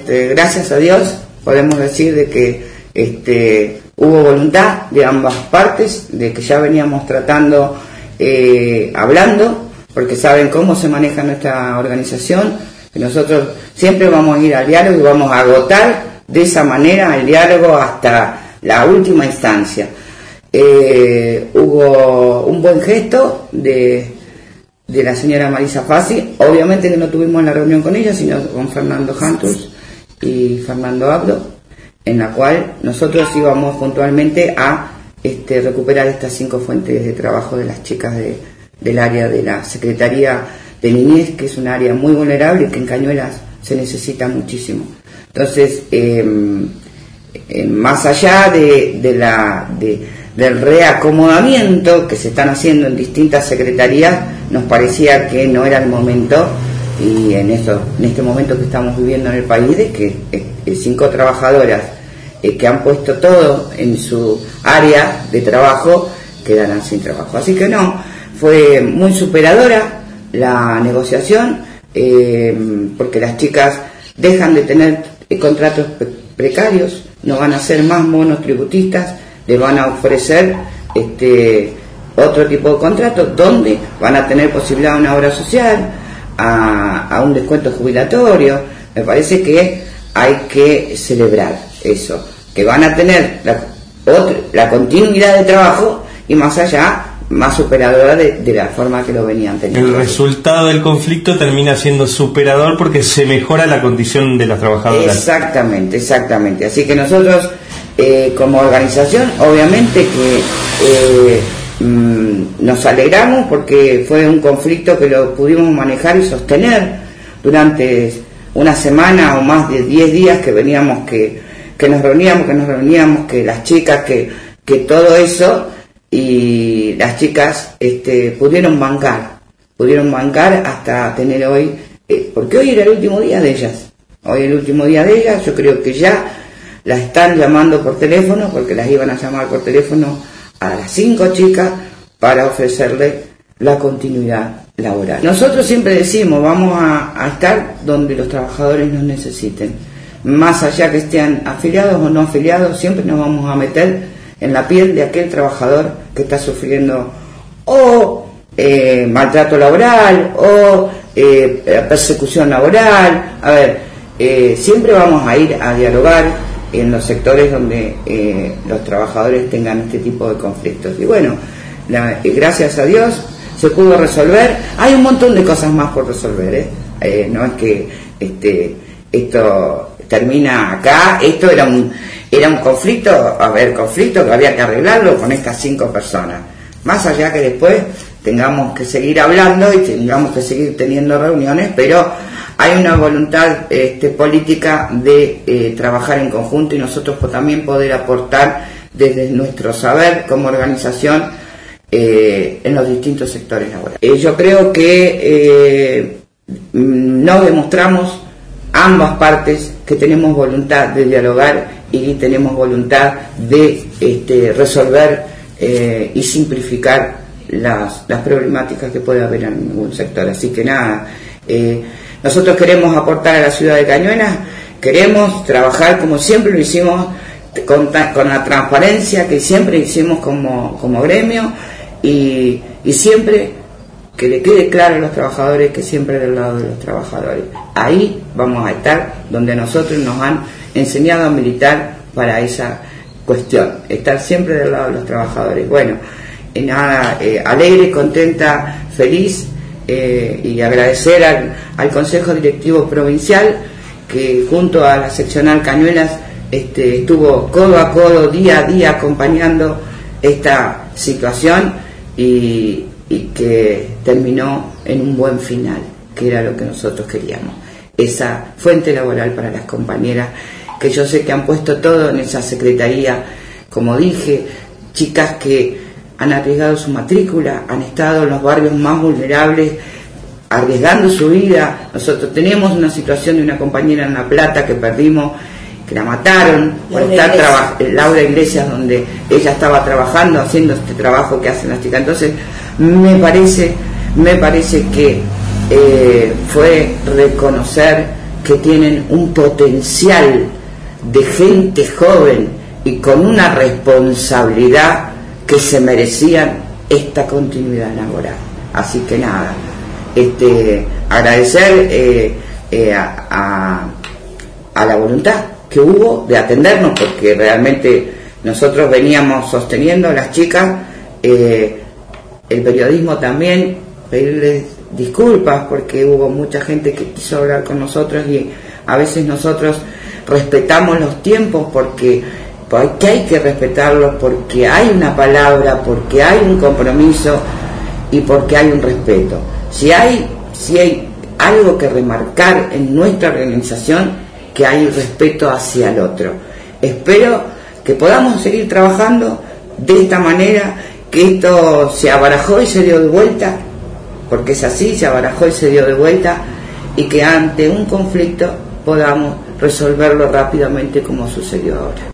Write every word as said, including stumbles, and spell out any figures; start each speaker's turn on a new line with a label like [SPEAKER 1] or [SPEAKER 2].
[SPEAKER 1] Este, gracias a Dios podemos decir de que este, hubo voluntad de ambas partes, de que ya veníamos tratando, eh, hablando, porque saben cómo se maneja nuestra organización, que nosotros siempre vamos a ir al diálogo y vamos a agotar de esa manera el diálogo hasta la última instancia. Eh, hubo un buen gesto de, de la señora Marisa Fassi, obviamente que no tuvimos la reunión con ella, sino con Fernando Hantus y Fernando Abdo, en la cual nosotros íbamos puntualmente a este, recuperar estas cinco fuentes de trabajo de las chicas de, del área de la Secretaría de Niñez, que es un área muy vulnerable y que en Cañuelas se necesita muchísimo. Entonces, eh, eh, más allá de, de la, de, del reacomodamiento que se están haciendo en distintas secretarías, nos parecía que no era el momento, y en, eso, en este momento que estamos viviendo en el país, de que eh, cinco trabajadoras eh, que han puesto todo en su área de trabajo quedarán sin trabajo. Así que no, fue muy superadora la negociación, eh, porque las chicas dejan de tener eh, contratos pre precarios, no van a ser más monotributistas, les van a ofrecer este, otro tipo de contratos donde van a tener posibilidad de una obra social, a, a un descuento jubilatorio. Me parece que hay que celebrar eso, que van a tener la, otra, la continuidad de trabajo y más allá, más superadora de, de la forma que lo venían teniendo.
[SPEAKER 2] El resultado del conflicto termina siendo superador porque se mejora la condición de las trabajadoras.
[SPEAKER 1] Exactamente, exactamente. Así que nosotros, eh, como organización, obviamente que eh, mmm, nos alegramos porque fue un conflicto que lo pudimos manejar y sostener durante una semana o más de diez días que veníamos, que, que nos reuníamos, que nos reuníamos, que las chicas, que, que todo eso... y las chicas este, pudieron bancar, pudieron bancar hasta tener hoy, eh, porque hoy era el último día de ellas, hoy el último día de ellas, yo creo que ya las están llamando por teléfono, porque las iban a llamar por teléfono a las cinco chicas para ofrecerle la continuidad laboral. Nosotros siempre decimos, vamos a, a estar donde los trabajadores nos necesiten, más allá que estén afiliados o no afiliados, siempre nos vamos a meter en la piel de aquel trabajador que está sufriendo o eh, maltrato laboral o eh, persecución laboral. A ver, eh, siempre vamos a ir a dialogar en los sectores donde eh, los trabajadores tengan este tipo de conflictos. Y bueno, la, eh, gracias a Dios se pudo resolver. Hay un montón de cosas más por resolver, ¿eh? Eh, no es que este, esto termina acá. Esto era un Era un conflicto, a ver, conflicto que había que arreglarlo con estas cinco personas. Más allá que después tengamos que seguir hablando y tengamos que seguir teniendo reuniones, pero hay una voluntad este, política de eh, trabajar en conjunto y nosotros pues, también poder aportar desde nuestro saber como organización eh, en los distintos sectores laborales. Eh, yo creo que eh, nos demostramos ambas partes que tenemos voluntad de dialogar y tenemos voluntad de este, resolver eh, y simplificar las, las problemáticas que puede haber en algún sector. Así que nada, eh, nosotros queremos aportar a la ciudad de Cañuelas, queremos trabajar como siempre lo hicimos, con, con la transparencia que siempre hicimos como, como gremio y, y siempre que le quede claro a los trabajadores que siempre del lado de los trabajadores. Ahí vamos a estar donde nosotros nos han enseñado a militar para esa cuestión, estar siempre del lado de los trabajadores. Bueno, eh, nada, eh, alegre, contenta, feliz eh, y agradecer al, al Consejo Directivo Provincial que junto a la seccional Cañuelas este, estuvo codo a codo, día a día acompañando esta situación y, y que terminó en un buen final, que era lo que nosotros queríamos. Esa fuente laboral para las compañeras, que yo sé que han puesto todo en esa secretaría, como dije, chicas que han arriesgado su matrícula, han estado en los barrios más vulnerables, arriesgando su vida. Nosotros tenemos una situación de una compañera en La Plata que perdimos, que la mataron por estar trabajando, Laura Iglesias, donde ella estaba trabajando, haciendo este trabajo que hacen las chicas. Entonces, me parece, me parece que Eh, fue reconocer que tienen un potencial de gente joven y con una responsabilidad que se merecían esta continuidad laboral. Así que nada, este, agradecer eh, eh, a, a, a la voluntad que hubo de atendernos, porque realmente nosotros veníamos sosteniendo a las chicas, eh, el periodismo también, pedirles disculpas porque hubo mucha gente que quiso hablar con nosotros y a veces nosotros respetamos los tiempos porque, porque hay que respetarlos, porque hay una palabra, porque hay un compromiso y porque hay un respeto. Si hay, si hay algo que remarcar en nuestra organización, que hay respeto hacia el otro. Espero que podamos seguir trabajando de esta manera, que esto se abarajó y se dio de vuelta, porque es así, se abarajó y se dio de vuelta, y que ante un conflicto podamos resolverlo rápidamente como sucedió ahora.